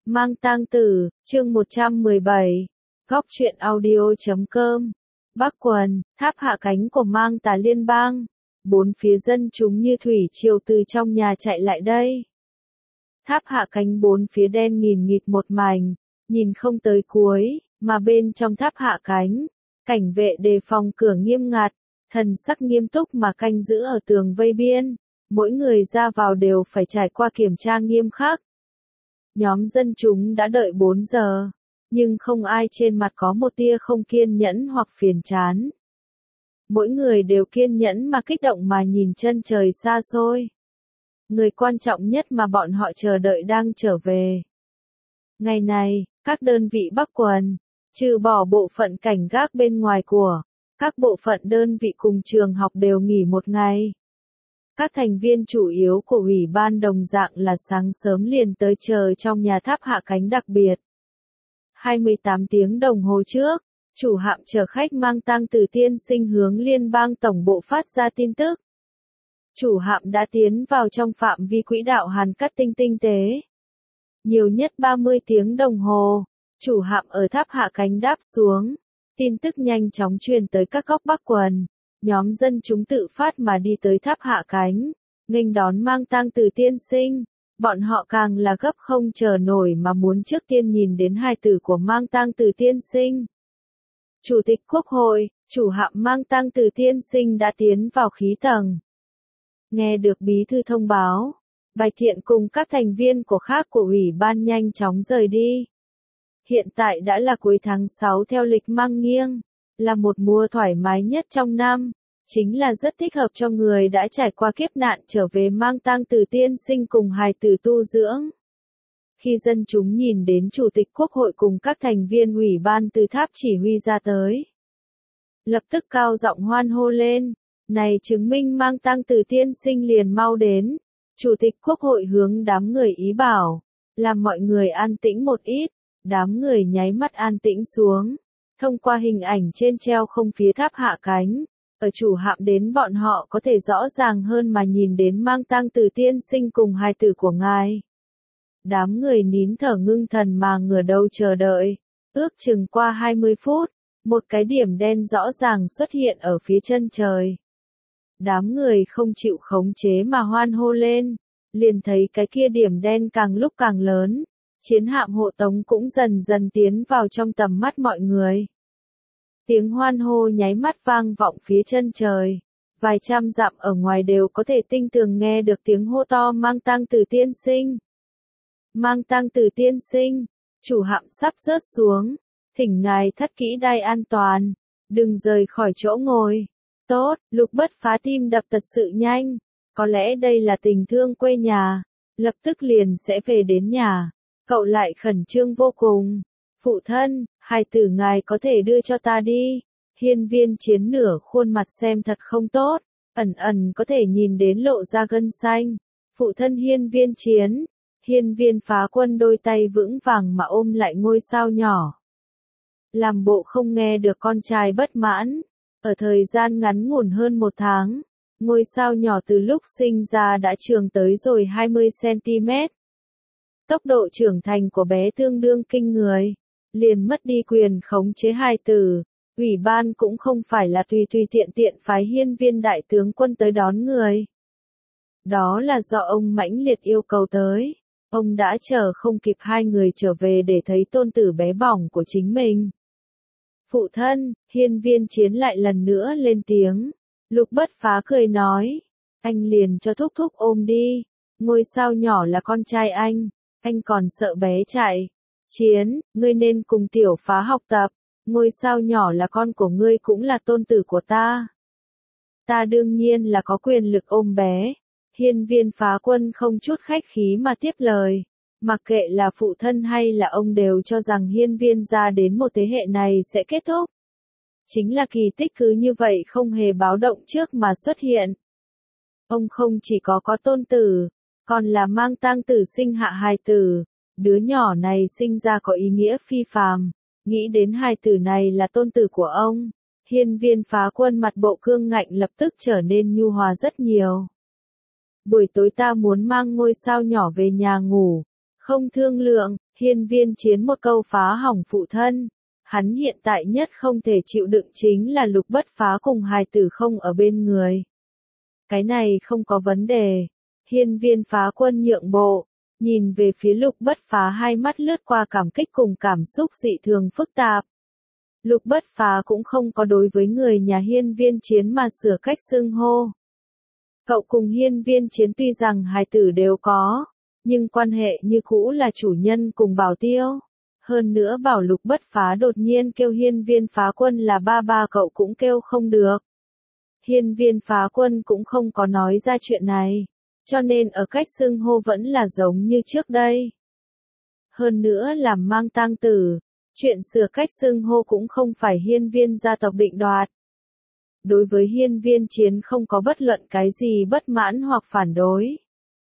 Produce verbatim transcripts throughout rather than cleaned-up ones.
Mang tang tử, chương một trăm mười bảy, góc truyện audio chấm com. Bắc Quần, tháp hạ cánh của Mang Tà liên bang. Bốn phía dân chúng như thủy triều từ trong nhà chạy lại đây. Tháp hạ cánh bốn phía đen nghìn nghịt một mảnh, nhìn không tới cuối, mà bên trong tháp hạ cánh, cảnh vệ đề phòng cửa nghiêm ngặt, thần sắc nghiêm túc mà canh giữ ở tường vây biên. Mỗi người ra vào đều phải trải qua kiểm tra nghiêm khắc. Nhóm dân chúng đã đợi bốn giờ, nhưng không ai trên mặt có một tia không kiên nhẫn hoặc phiền chán. Mỗi người đều kiên nhẫn mà kích động mà nhìn chân trời xa xôi. Người quan trọng nhất mà bọn họ chờ đợi đang trở về. Ngày này, các đơn vị Bắc Quần, trừ bỏ bộ phận cảnh gác bên ngoài của, các bộ phận đơn vị cùng trường học đều nghỉ một ngày. Các thành viên chủ yếu của ủy ban đồng dạng là sáng sớm liền tới chờ trong nhà tháp hạ cánh đặc biệt. hai mươi tám tiếng đồng hồ trước, chủ hạm chở khách Mang tang tử tiên sinh hướng liên bang tổng bộ phát ra tin tức. Chủ hạm đã tiến vào trong phạm vi quỹ đạo hàn cắt tinh tinh tế. Nhiều nhất ba mươi tiếng đồng hồ, chủ hạm ở tháp hạ cánh đáp xuống. Tin tức nhanh chóng truyền tới các góc Bắc Quần. Nhóm dân chúng tự phát mà đi tới tháp hạ cánh, nghênh đón Mang tang tử tiên sinh. Bọn họ càng là gấp không chờ nổi mà muốn trước tiên nhìn đến hài tử của Mang tang tử tiên sinh. Chủ tịch Quốc hội, chủ hạm Mang tang tử tiên sinh đã tiến vào khí tầng. Nghe được bí thư thông báo, Bạch Thiện cùng các thành viên của khác của ủy ban nhanh chóng rời đi. Hiện tại đã là cuối tháng sáu theo lịch mang nghiêng, là một mùa thoải mái nhất trong năm, chính là rất thích hợp cho người đã trải qua kiếp nạn trở về Mang tang tử tiên sinh cùng hài tử tu dưỡng. Khi dân chúng nhìn đến Chủ tịch Quốc hội cùng các thành viên ủy ban từ tháp chỉ huy ra tới, lập tức cao giọng hoan hô lên, này chứng minh Mang tang tử tiên sinh liền mau đến. Chủ tịch Quốc hội hướng đám người ý bảo, làm mọi người an tĩnh một ít, đám người nháy mắt an tĩnh xuống. Thông qua hình ảnh trên treo không phía tháp hạ cánh, ở chủ hạm đến bọn họ có thể rõ ràng hơn mà nhìn đến Mang tang tử tiên sinh cùng hài tử của ngài. Đám người nín thở ngưng thần mà ngửa đầu chờ đợi. Ước chừng qua hai mươi phút, một cái điểm đen rõ ràng xuất hiện ở phía chân trời. Đám người không chịu khống chế mà hoan hô lên, liền thấy cái kia điểm đen càng lúc càng lớn. Chiến hạm hộ tống cũng dần dần tiến vào trong tầm mắt mọi người. Tiếng hoan hô nháy mắt vang vọng phía chân trời. Vài trăm dặm ở ngoài đều có thể tinh tường nghe được tiếng hô to Mang tang tử tiên sinh. Mang tang tử tiên sinh, chủ hạm sắp rớt xuống. Thỉnh ngài thắt kỹ đai an toàn, đừng rời khỏi chỗ ngồi. Tốt, Lục Bất Phá tim đập thật sự nhanh. Có lẽ đây là tình thương quê nhà. Lập tức liền sẽ về đến nhà. Cậu lại khẩn trương vô cùng. Phụ thân, hài tử ngài có thể đưa cho ta đi. Hiên Viên Chiến nửa khuôn mặt xem thật không tốt, ẩn ẩn có thể nhìn đến lộ ra gân xanh. Phụ thân Hiên Viên Chiến, Hiên Viên Phá Quân đôi tay vững vàng mà ôm lại ngôi sao nhỏ. Làm bộ không nghe được con trai bất mãn. Ở thời gian ngắn ngủn hơn một tháng, ngôi sao nhỏ từ lúc sinh ra đã trưởng tới rồi hai mươi xăng-ti-mét. Tốc độ trưởng thành của bé tương đương kinh người, liền mất đi quyền khống chế hài tử. Ủy ban cũng không phải là tùy tùy tiện tiện phái Hiên Viên đại tướng quân tới đón người. Đó là do ông mãnh liệt yêu cầu tới. Ông đã chờ không kịp hai người trở về để thấy tôn tử bé bỏng của chính mình. Phụ thân, Hiên Viên Chiến lại lần nữa lên tiếng. Lục Bất Phá cười nói, anh liền cho thúc thúc ôm đi. Ngôi sao nhỏ là con trai anh. Anh còn sợ bé chạy. Chiến, ngươi nên cùng Tiểu Phá học tập. Ngôi sao nhỏ là con của ngươi cũng là tôn tử của ta. Ta đương nhiên là có quyền lực ôm bé. Hiên Viên Phá Quân không chút khách khí mà tiếp lời. Mặc kệ là phụ thân hay là ông đều cho rằng Hiên Viên gia đến một thế hệ này sẽ kết thúc. Chính là kỳ tích cứ như vậy không hề báo động trước mà xuất hiện. Ông không chỉ có có tôn tử, còn là Mang tang tử sinh hạ hài tử. Đứa nhỏ này sinh ra có ý nghĩa phi phàm. Nghĩ đến hài tử này là tôn tử của ông, Hiên Viên Phá Quân mặt bộ cương ngạnh lập tức trở nên nhu hòa rất nhiều. Buổi tối ta muốn mang ngôi sao nhỏ về nhà ngủ, không thương lượng. Hiên Viên Chiến một câu phá hỏng phụ thân. Hắn hiện tại nhất không thể chịu đựng chính là Lục Bất Phá cùng hài tử không ở bên người. Cái này không có vấn đề. Hiên Viên Phá Quân nhượng bộ, nhìn về phía Lục Bất Phá, hai mắt lướt qua cảm kích cùng cảm xúc dị thường phức tạp. Lục Bất Phá cũng không có đối với người nhà Hiên Viên Chiến mà sửa cách xưng hô. Cậu cùng Hiên Viên Chiến tuy rằng hài tử đều có, nhưng quan hệ như cũ là chủ nhân cùng bảo tiêu. Hơn nữa bảo Lục Bất Phá đột nhiên kêu Hiên Viên Phá Quân là ba ba cậu cũng kêu không được. Hiên Viên Phá Quân cũng không có nói ra chuyện này, cho nên ở cách xưng hô vẫn là giống như trước đây. Hơn nữa làm mang tang tử, chuyện sửa cách xưng hô cũng không phải Hiên Viên gia tộc định đoạt. Đối với Hiên Viên Chiến không có bất luận cái gì bất mãn hoặc phản đối.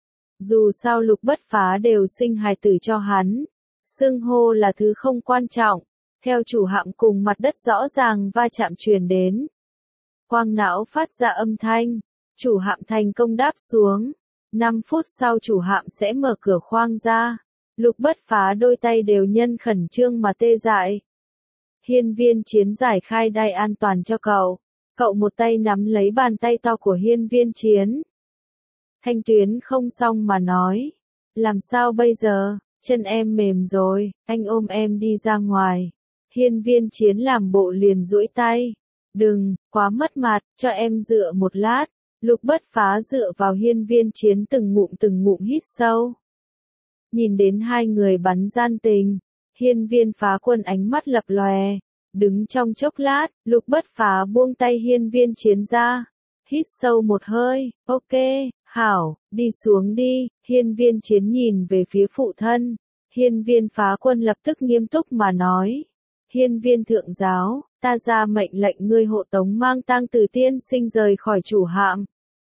Dù sao Lục Bất Phá đều sinh hài tử cho hắn, xưng hô là thứ không quan trọng. Theo chủ hạm cùng mặt đất rõ ràng va chạm truyền đến. Quang não phát ra âm thanh, chủ hạm thành công đáp xuống. năm phút sau chủ hạm sẽ mở cửa khoang ra. Lục Bất Phá đôi tay đều nhân khẩn trương mà tê dại. Hiên Viên Chiến giải khai đai an toàn cho cậu. Cậu một tay nắm lấy bàn tay to của Hiên Viên Chiến. Thanh Tuyến không xong mà nói. Làm sao bây giờ, chân em mềm rồi, anh ôm em đi ra ngoài. Hiên Viên Chiến làm bộ liền duỗi tay. Đừng, quá mất mặt, cho em dựa một lát. Lục Bất Phá dựa vào Hiên Viên Chiến từng ngụm từng ngụm hít sâu. Nhìn đến hai người bắn gian tình, Hiên Viên Phá Quân ánh mắt lập lòe. Đứng trong chốc lát, Lục Bất Phá buông tay Hiên Viên Chiến ra. Hít sâu một hơi, ok, hảo, đi xuống đi. Hiên Viên Chiến nhìn về phía phụ thân. Hiên Viên Phá Quân lập tức nghiêm túc mà nói. Hiên Viên thượng giáo, ta ra mệnh lệnh ngươi hộ tống mang tang tử tiên sinh rời khỏi chủ hạm.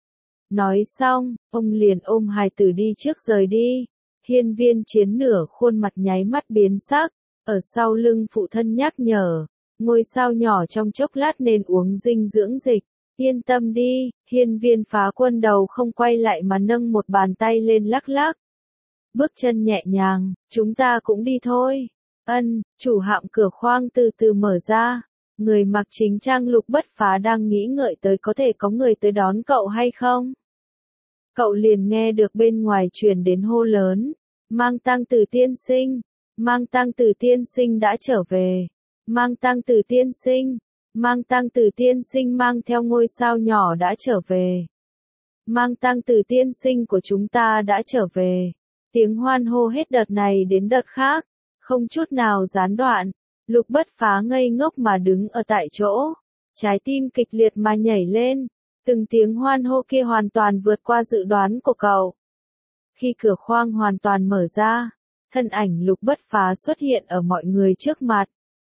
Nói xong, ông liền ôm hài tử đi trước rời đi. Hiên Viên Chiến nửa khuôn mặt nháy mắt biến sắc, ở sau lưng phụ thân nhắc nhở. Ngôi sao nhỏ trong chốc lát nên uống dinh dưỡng dịch. Yên tâm đi, Hiên Viên Phá Quân đầu không quay lại mà nâng một bàn tay lên lắc lắc. Bước chân nhẹ nhàng, chúng ta cũng đi thôi. Ân, chủ hạm cửa khoang từ từ mở ra. Người mặc chính trang Lục Bất Phá đang nghĩ ngợi tới có thể có người tới đón cậu hay không. Cậu liền nghe được bên ngoài truyền đến hô lớn. Mang tang tử tiên sinh, mang tang tử tiên sinh đã trở về. Mang tang tử tiên sinh, mang tang tử tiên sinh mang theo ngôi sao nhỏ đã trở về. Mang tang tử tiên sinh của chúng ta đã trở về. Tiếng hoan hô hết đợt này đến đợt khác, không chút nào gián đoạn. Lục Bất Phá ngây ngốc mà đứng ở tại chỗ, trái tim kịch liệt mà nhảy lên. Từng tiếng hoan hô kia hoàn toàn vượt qua dự đoán của cậu. Khi cửa khoang hoàn toàn mở ra, thân ảnh Lục Bất Phá xuất hiện ở mọi người trước mặt.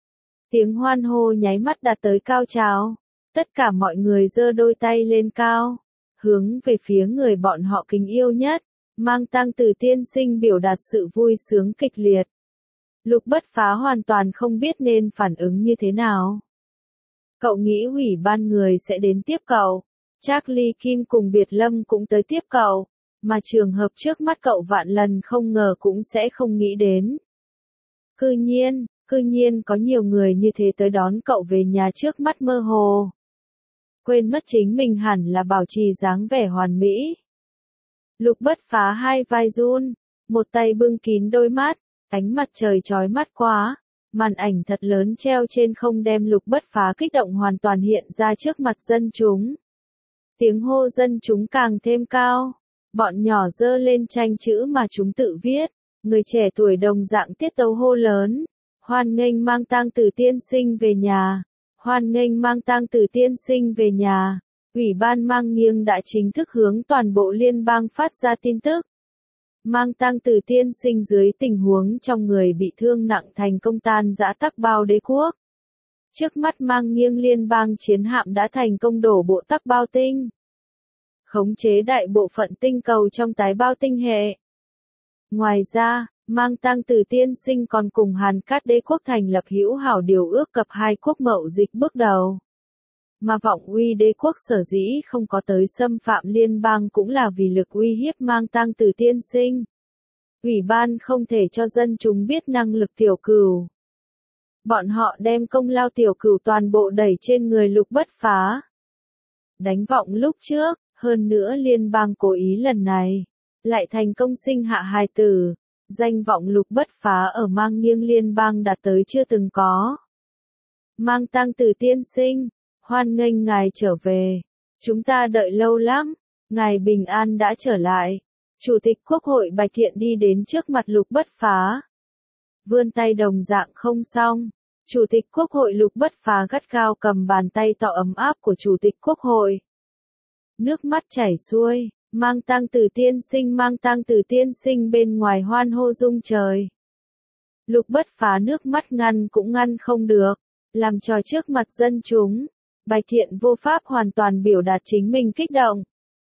Tiếng hoan hô nháy mắt đạt tới cao trào. Tất cả mọi người giơ đôi tay lên cao, hướng về phía người bọn họ kính yêu nhất. Mang tang tử tiên sinh biểu đạt sự vui sướng kịch liệt. Lục Bất Phá hoàn toàn không biết nên phản ứng như thế nào. Cậu nghĩ ủy ban người sẽ đến tiếp cậu. Charlie Kim cùng Biệt Lâm cũng tới tiếp cậu. Mà trường hợp trước mắt cậu vạn lần không ngờ cũng sẽ không nghĩ đến. Cư nhiên, cư nhiên có nhiều người như thế tới đón cậu về nhà trước mắt mơ hồ. Quên mất chính mình hẳn là bảo trì dáng vẻ hoàn mỹ. Lục Bất Phá hai vai run, một tay bưng kín đôi mắt, ánh mặt trời chói mắt quá. Màn ảnh thật lớn treo trên không đem Lục Bất Phá kích động hoàn toàn hiện ra trước mặt dân chúng. Tiếng hô dân chúng càng thêm cao. Bọn nhỏ giơ lên tranh chữ mà chúng tự viết. Người trẻ tuổi đồng dạng tiết tấu hô lớn. Hoan nghênh mang tang tử tiên sinh về nhà. Hoan nghênh mang tang tử tiên sinh về nhà. Ủy ban mang nghiêng đã chính thức hướng toàn bộ liên bang phát ra tin tức. Mang tang tử tiên sinh dưới tình huống trong người bị thương nặng thành công tan rã Tắc Bao Đế quốc. Trước mắt mang nghiêng liên bang chiến hạm đã thành công đổ bộ Tắc Bao tinh. Khống chế đại bộ phận tinh cầu trong tái bao tinh hệ. Ngoài ra, mang tang tử tiên sinh còn cùng Hàn Cát Đế quốc thành lập hữu hảo điều ước cập hai quốc mậu dịch bước đầu. Mà Vọng Uy Đế quốc sở dĩ không có tới xâm phạm liên bang cũng là vì lực uy hiếp mang tang tử tiên sinh. Ủy ban không thể cho dân chúng biết năng lực Tiểu Cửu. Bọn họ đem công lao Tiểu Cửu toàn bộ đẩy trên người Lục Bất Phá. Đánh vọng lúc trước, hơn nữa liên bang cố ý lần này, lại thành công sinh hạ hài tử. Danh vọng Lục Bất Phá ở Mang Nghiêng liên bang đạt tới chưa từng có. Mang Tăng Tử tiên sinh, hoan nghênh ngài trở về. Chúng ta đợi lâu lắm, ngài bình an đã trở lại. Chủ tịch Quốc hội Bạch Thiện đi đến trước mặt Lục Bất Phá. Vươn tay đồng dạng không xong. Chủ tịch Quốc hội Lục Bất Phá gắt gao cầm bàn tay tỏ ấm áp của Chủ tịch Quốc hội. Nước mắt chảy xuôi, Mang Tăng Tử tiên sinh Mang Tăng Tử tiên sinh bên ngoài hoan hô rung trời. Lục Bất Phá nước mắt ngăn cũng ngăn không được, làm trò trước mặt dân chúng. Bạch Thiện vô pháp hoàn toàn biểu đạt chính mình kích động.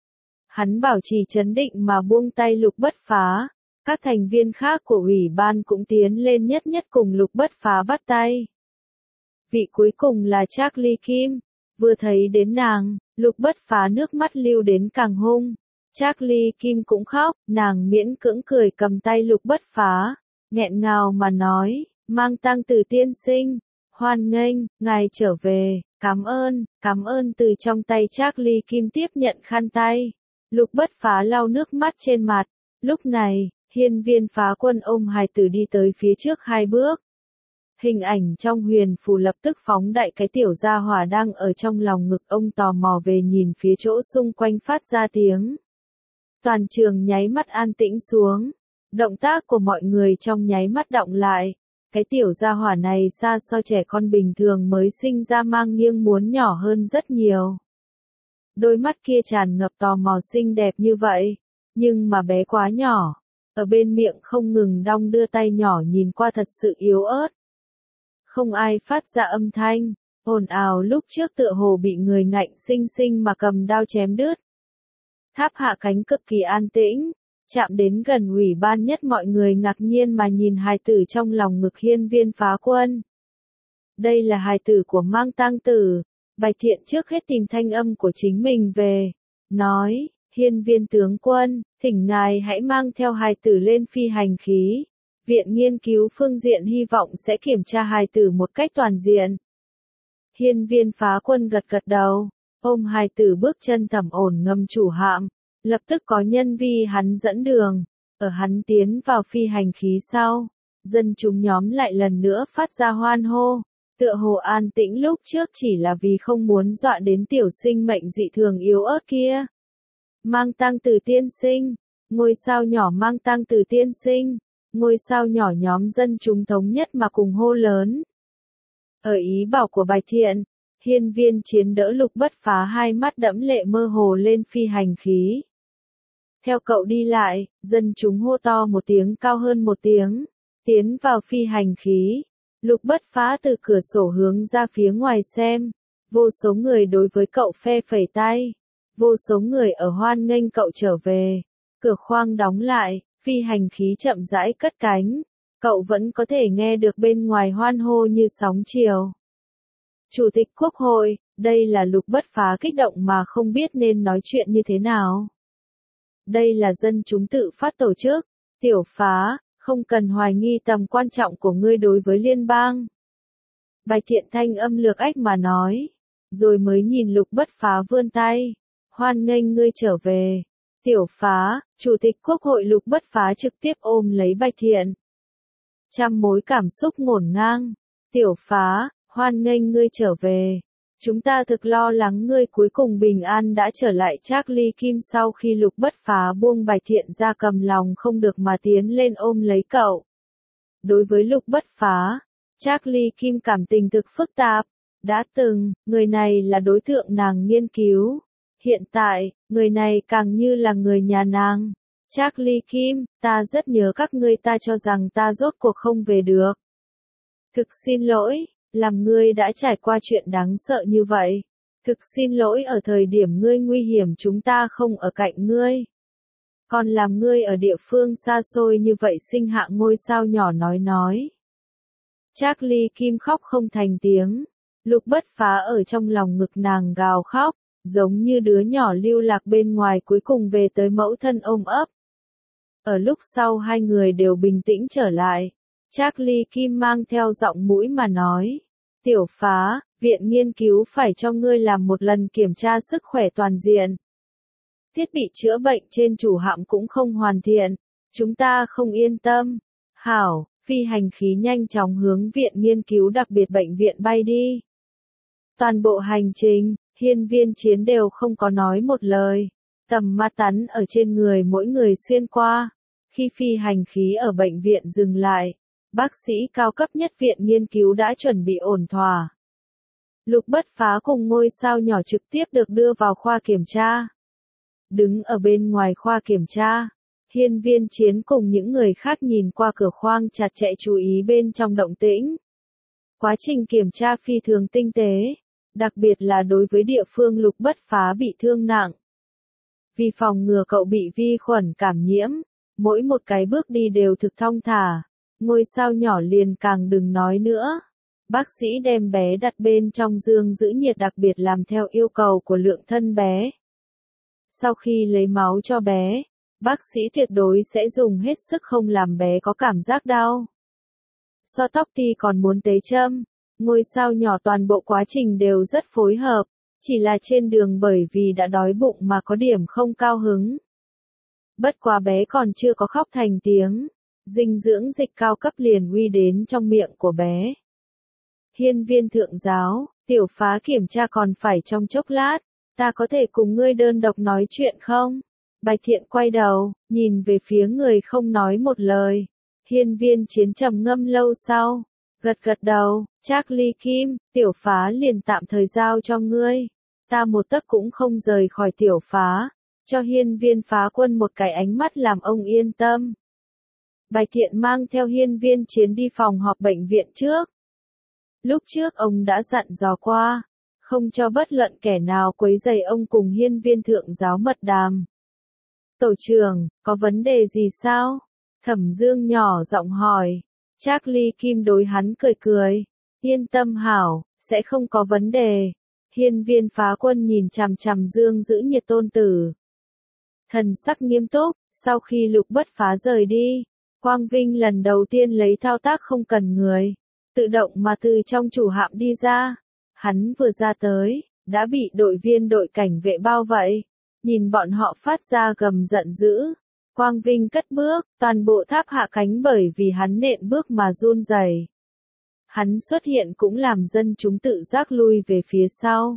Hắn bảo trì trấn định mà buông tay Lục Bất Phá. Các thành viên khác của ủy ban cũng tiến lên nhất nhất cùng Lục Bất Phá bắt tay. Vị cuối cùng là Charlie Kim. Vừa thấy đến nàng, Lục Bất Phá nước mắt lưu đến càng hung. Charlie Kim cũng khóc, nàng miễn cưỡng cười cầm tay Lục Bất Phá, nghẹn ngào mà nói, Mang Tăng Tử tiên sinh, hoan nghênh, ngài trở về, cảm ơn, cảm ơn. Từ trong tay Charlie Kim tiếp nhận khăn tay. Lục Bất Phá lau nước mắt trên mặt. Lúc này, Hiên Viên Phá Quân ôm hài tử đi tới phía trước hai bước. Hình ảnh trong huyền phù lập tức phóng đại cái tiểu gia hỏa đang ở trong lòng ngực ông tò mò về nhìn phía chỗ xung quanh phát ra tiếng. Toàn trường nháy mắt an tĩnh xuống. Động tác của mọi người trong nháy mắt động lại. Cái tiểu gia hỏa này xa so trẻ con bình thường mới sinh ra Mang Nghiêng muốn nhỏ hơn rất nhiều. Đôi mắt kia tràn ngập tò mò xinh đẹp như vậy, nhưng mà bé quá nhỏ. Ở bên miệng không ngừng đong đưa tay nhỏ nhìn qua thật sự yếu ớt. Không ai phát ra âm thanh, ồn ào lúc trước tựa hồ bị người ngạnh sinh sinh mà cầm đao chém đứt. Tháp hạ cánh cực kỳ an tĩnh, chạm đến gần ủy ban nhất mọi người ngạc nhiên mà nhìn hài tử trong lòng ngực Hiên Viên Phá Quân. Đây là hài tử của Mang Tăng Tử. Bạch Thiện trước hết tìm thanh âm của chính mình về, nói, Hiên Viên tướng quân, thỉnh ngài hãy mang theo hài tử lên phi hành khí. Viện nghiên cứu phương diện hy vọng sẽ kiểm tra hài tử một cách toàn diện. Hiên Viên Phá Quân gật gật đầu, ôm hài tử bước chân thầm ổn ngâm chủ hạm. Lập tức có nhân vi hắn dẫn đường. Ở hắn tiến vào phi hành khí sau, dân chúng nhóm lại lần nữa phát ra hoan hô. Tựa hồ an tĩnh lúc trước chỉ là vì không muốn dọa đến tiểu sinh mệnh dị thường yếu ớt kia. Mang Tăng Tử tiên sinh, ngôi sao nhỏ Mang Tăng Tử tiên sinh, ngôi sao nhỏ nhóm dân chúng thống nhất mà cùng hô lớn. Ở ý bảo của Bạch Thiện, Hiên Viên Chiến đỡ Lục Bất Phá hai mắt đẫm lệ mơ hồ lên phi hành khí. Theo cậu đi lại, dân chúng hô to một tiếng cao hơn một tiếng, tiến vào phi hành khí. Lục Bất Phá từ cửa sổ hướng ra phía ngoài xem, vô số người đối với cậu phe phẩy tay, vô số người ở hoan nghênh cậu trở về. Cửa khoang đóng lại, phi hành khí chậm rãi cất cánh, cậu vẫn có thể nghe được bên ngoài hoan hô như sóng chiều. Chủ tịch Quốc hội, đây là Lục Bất Phá kích động mà không biết nên nói chuyện như thế nào. Đây là dân chúng tự phát tổ chức, Tiểu Phá, không cần hoài nghi tầm quan trọng của ngươi đối với liên bang. Bạch Thiện thanh âm lược ách mà nói, rồi mới nhìn Lục Bất Phá vươn tay, hoan nghênh ngươi trở về. Tiểu Phá, Chủ tịch Quốc hội Lục Bất Phá trực tiếp ôm lấy Bạch Thiện. Trăm mối cảm xúc ngổn ngang. Tiểu Phá, hoan nghênh ngươi trở về. Chúng ta thực lo lắng ngươi cuối cùng bình an đã trở lại. Charlie Kim sau khi Lục Bất Phá buông Bạch Thiện ra cầm lòng không được mà tiến lên ôm lấy cậu. Đối với Lục Bất Phá, Charlie Kim cảm tình thực phức tạp. Đã từng, người này là đối tượng nàng nghiên cứu. Hiện tại, người này càng như là người nhà nàng. Charlie Kim, ta rất nhớ các ngươi, ta cho rằng ta rốt cuộc không về được. Thực xin lỗi, làm ngươi đã trải qua chuyện đáng sợ như vậy. Thực xin lỗi ở thời điểm ngươi nguy hiểm chúng ta không ở cạnh ngươi. Còn làm ngươi ở địa phương xa xôi như vậy sinh hạ ngôi sao nhỏ nói nói. Charlie Kim khóc không thành tiếng. Lục Bất Phá ở trong lòng ngực nàng gào khóc, giống như đứa nhỏ lưu lạc bên ngoài cuối cùng về tới mẫu thân ôm ấp. Ở lúc sau hai người đều bình tĩnh trở lại. Charlie Kim mang theo giọng mũi mà nói. Tiểu Phá, viện nghiên cứu phải cho ngươi làm một lần kiểm tra sức khỏe toàn diện. Thiết bị chữa bệnh trên chủ hạm cũng không hoàn thiện. Chúng ta không yên tâm. Hảo, phi hành khí nhanh chóng hướng viện nghiên cứu đặc biệt bệnh viện bay đi. Toàn bộ hành trình, Hiên Viên Chiến đều không có nói một lời. Tầm ma tắn ở trên người mỗi người xuyên qua. Khi phi hành khí ở bệnh viện dừng lại, bác sĩ cao cấp nhất viện nghiên cứu đã chuẩn bị ổn thỏa. Lục Bất Phá cùng ngôi sao nhỏ trực tiếp được đưa vào khoa kiểm tra. Đứng ở bên ngoài khoa kiểm tra, Hiên Viên Chiến cùng những người khác nhìn qua cửa khoang chặt chẽ chú ý bên trong động tĩnh. Quá trình kiểm tra phi thường tinh tế, đặc biệt là đối với địa phương Lục Bất Phá bị thương nặng. Vì phòng ngừa cậu bị vi khuẩn cảm nhiễm, mỗi một cái bước đi đều thực thong thả, ngôi sao nhỏ liền càng đừng nói nữa. Bác sĩ đem bé đặt bên trong giường giữ nhiệt đặc biệt làm theo yêu cầu của lượng thân bé. Sau khi lấy máu cho bé, bác sĩ tuyệt đối sẽ dùng hết sức không làm bé có cảm giác đau. Xoa tóc thì còn muốn tế châm, ngôi sao nhỏ toàn bộ quá trình đều rất phối hợp, chỉ là trên đường bởi vì đã đói bụng mà có điểm không cao hứng. Bất quá bé còn chưa có khóc thành tiếng, dinh dưỡng dịch cao cấp liền uy đến trong miệng của bé. Hiên Viên thượng giáo, Tiểu Phá kiểm tra còn phải trong chốc lát, ta có thể cùng ngươi đơn độc nói chuyện không? Bạch Thiện quay đầu, nhìn về phía người không nói một lời. Hiên Viên Chiến trầm ngâm lâu sau, gật gật đầu, Charlie Kim, Tiểu Phá liền tạm thời giao cho ngươi. Ta một tấc cũng không rời khỏi Tiểu Phá, cho Hiên Viên Phá Quân một cái ánh mắt làm ông yên tâm. Bạch Thiện mang theo Hiên Viên Chiến đi phòng họp bệnh viện trước. Lúc trước ông đã dặn dò qua, không cho bất luận kẻ nào quấy rầy ông cùng Hiên Viên thượng giáo mật đàm. Tổ trưởng, có vấn đề gì sao? Thẩm Dương nhỏ giọng hỏi. Charlie Kim đối hắn cười cười. Yên tâm hảo, sẽ không có vấn đề. Hiên Viên Phá Quân nhìn chằm chằm Dương giữ nhiệt tôn tử. Thần sắc nghiêm túc, sau khi Lục Bất Phá rời đi, Quang Vinh lần đầu tiên lấy thao tác không cần người, tự động mà từ trong chủ hạm đi ra. Hắn vừa ra tới, đã bị đội viên đội cảnh vệ bao vây. Nhìn bọn họ phát ra gầm giận dữ. Quang Vinh cất bước, toàn bộ tháp hạ cánh bởi vì hắn nện bước mà run rẩy. Hắn xuất hiện cũng làm dân chúng tự giác lui về phía sau.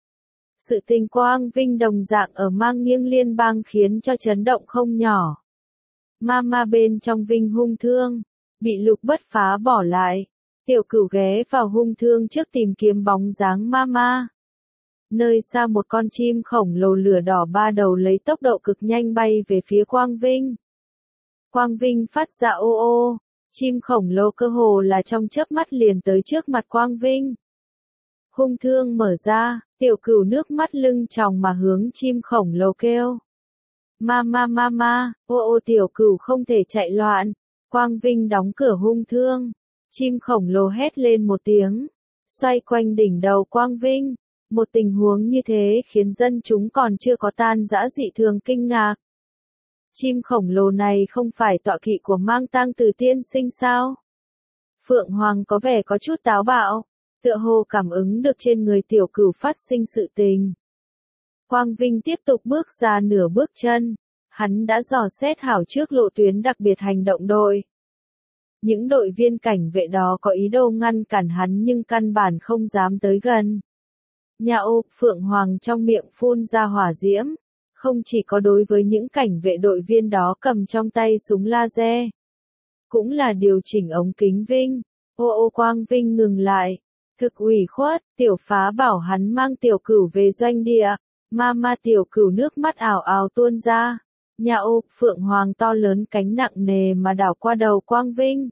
Sự tình Quang Vinh đồng dạng ở Mang Nghiêng liên bang khiến cho chấn động không nhỏ. Mama bên trong Vinh hung thương, bị Lục Bất Phá bỏ lại. Tiểu Cửu ghé vào hung thương trước tìm kiếm bóng dáng Mama. Nơi xa một con chim khổng lồ lửa đỏ ba đầu lấy tốc độ cực nhanh bay về phía Quang Vinh. Quang Vinh phát ra ô ô, chim khổng lồ cơ hồ là trong chớp mắt liền tới trước mặt Quang Vinh. Hung thương mở ra, Tiểu Cửu nước mắt lưng tròng mà hướng chim khổng lồ kêu. Mama mama, ô ô Tiểu Cửu không thể chạy loạn. Quang Vinh đóng cửa hung thương. Chim khổng lồ hét lên một tiếng, xoay quanh đỉnh đầu Quang Vinh. Một tình huống như thế khiến dân chúng còn chưa có tan rã dị thường kinh ngạc. Chim khổng lồ này không phải tọa kỵ của Mang Tang Từ tiên sinh sao? Phượng Hoàng có vẻ có chút táo bạo, tựa hồ cảm ứng được trên người Tiểu Cửu phát sinh sự tình. Quang Vinh tiếp tục bước ra nửa bước chân, hắn đã dò xét hảo trước lộ tuyến đặc biệt hành động đội. Những đội viên cảnh vệ đó có ý đồ ngăn cản hắn nhưng căn bản không dám tới gần. Nhạo, Phượng Hoàng trong miệng phun ra hỏa diễm, không chỉ có đối với những cảnh vệ đội viên đó cầm trong tay súng laser, cũng là điều chỉnh ống kính Vinh. Ô ô Quang Vinh ngừng lại, thực ủy khuất, Tiểu Phá bảo hắn mang Tiểu Cửu về doanh địa, Mama Tiểu Cửu nước mắt ảo ảo tuôn ra. Nhạo, Phượng Hoàng to lớn cánh nặng nề mà đảo qua đầu Quang Vinh.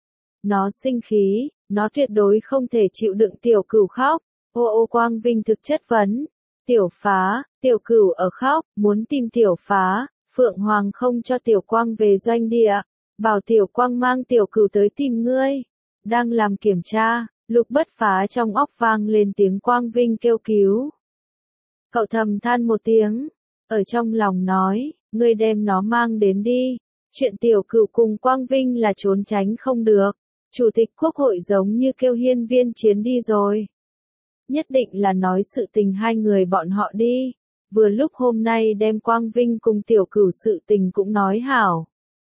Nó sinh khí, nó tuyệt đối không thể chịu đựng Tiểu Cửu khóc. Ô ô Quang Vinh thực chất vấn. Tiểu Phá, Tiểu Cửu ở khóc, muốn tìm Tiểu Phá. Phượng Hoàng không cho Tiểu Quang về doanh địa, bảo Tiểu Quang mang Tiểu Cửu tới tìm ngươi. Đang làm kiểm tra, Lục Bất Phá trong óc vang lên tiếng Quang Vinh kêu cứu. Cậu thầm than một tiếng, ở trong lòng nói, ngươi đem nó mang đến đi, Chuyện Tiểu Cửu cùng Quang Vinh là trốn tránh không được. Chủ tịch Quốc hội giống như kêu hiên viên chiến đi rồi. Nhất định là nói sự tình hai người bọn họ đi. Vừa lúc hôm nay đem Quang Vinh cùng Tiểu Cửu sự tình cũng nói hảo.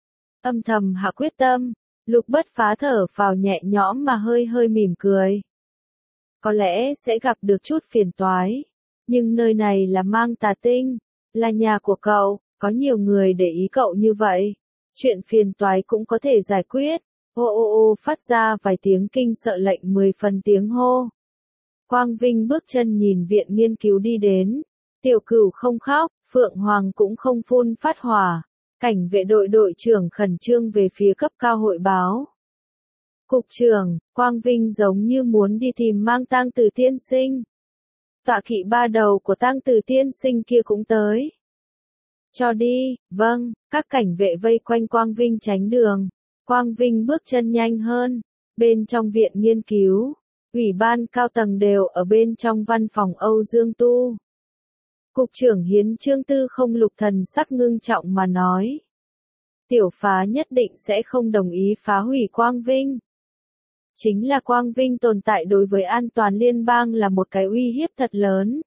Âm thầm hạ quyết tâm, Lục Bất Phá thở phào nhẹ nhõm mà hơi hơi mỉm cười. Có lẽ sẽ gặp được chút phiền toái. Nhưng nơi này là Mang Tà Tinh, là nhà của cậu, có nhiều người để ý cậu như vậy. Chuyện phiền toái cũng có thể giải quyết. Ô ô ô phát ra vài tiếng kinh sợ lệnh mười phần tiếng hô. Quang Vinh bước chân nhìn viện nghiên cứu đi đến. Tiểu Cửu không khóc, Phượng Hoàng cũng không phun phát hỏa. Cảnh vệ đội đội trưởng khẩn trương về phía cấp cao hội báo. Cục trưởng, Quang Vinh giống như muốn đi tìm Mang Tang Từ tiên sinh. Tọa kỵ ba đầu của Tang Từ tiên sinh kia cũng tới. Cho đi, vâng, các cảnh vệ vây quanh Quang Vinh tránh đường. Quang Vinh bước chân nhanh hơn. Bên trong viện nghiên cứu, ủy ban cao tầng đều ở bên trong văn phòng Âu Dương Tu. Cục trưởng Hiến Trương Tư không Lục thần sắc ngưng trọng mà nói. Tiểu Phá nhất định sẽ không đồng ý phá hủy Quang Vinh. Chính là Quang Vinh tồn tại đối với an toàn liên bang là một cái uy hiếp thật lớn.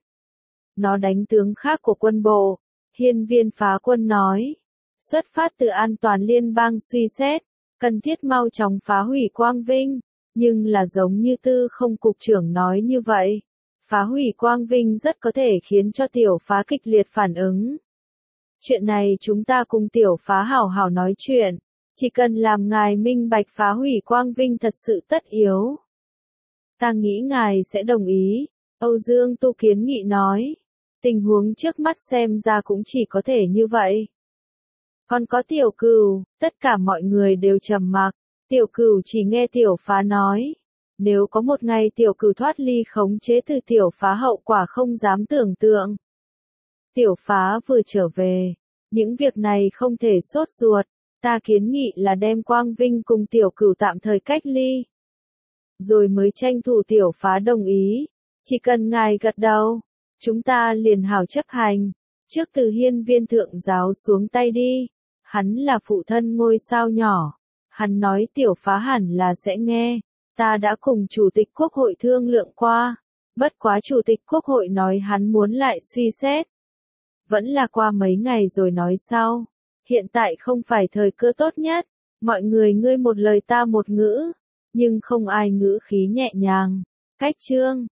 Nó đánh tướng khác của quân bộ. Hiên viên Phá Quân nói. Xuất phát từ an toàn liên bang suy xét, cần thiết mau chóng phá hủy Quang Vinh. Nhưng là giống như Tư không cục trưởng nói như vậy. Phá hủy Quang Vinh rất có thể khiến cho Tiểu Phá kịch liệt phản ứng. Chuyện này chúng ta cùng Tiểu Phá hảo hảo nói chuyện. Chỉ cần làm ngài minh bạch phá hủy Quang Vinh thật sự tất yếu. Ta nghĩ ngài sẽ đồng ý. Âu Dương Tu kiến nghị nói. Tình huống trước mắt xem ra cũng chỉ có thể như vậy. Còn có Tiểu Cửu, tất cả mọi người đều trầm mặc. Tiểu Cửu chỉ nghe Tiểu Phá nói. Nếu có một ngày Tiểu Cửu thoát ly khống chế từ Tiểu Phá hậu quả không dám tưởng tượng. Tiểu Phá vừa trở về. Những việc này không thể sốt ruột. Ta kiến nghị là đem Quang Vinh cùng Tiểu Cửu tạm thời cách ly. Rồi mới tranh thủ Tiểu Phá đồng ý. Chỉ cần ngài gật đầu. Chúng ta liền hảo chấp hành. Trước từ hiên viên thượng giáo xuống tay đi. Hắn là phụ thân ngôi sao nhỏ. Hắn nói Tiểu Phá hẳn là sẽ nghe. Ta đã cùng Chủ tịch Quốc hội thương lượng qua. Bất quá Chủ tịch Quốc hội nói hắn muốn lại suy xét. Vẫn là qua mấy ngày rồi nói sau. Hiện tại không phải thời cơ tốt nhất. Mọi người ngươi một lời ta một ngữ. Nhưng không ai ngữ khí nhẹ nhàng. Cách chương.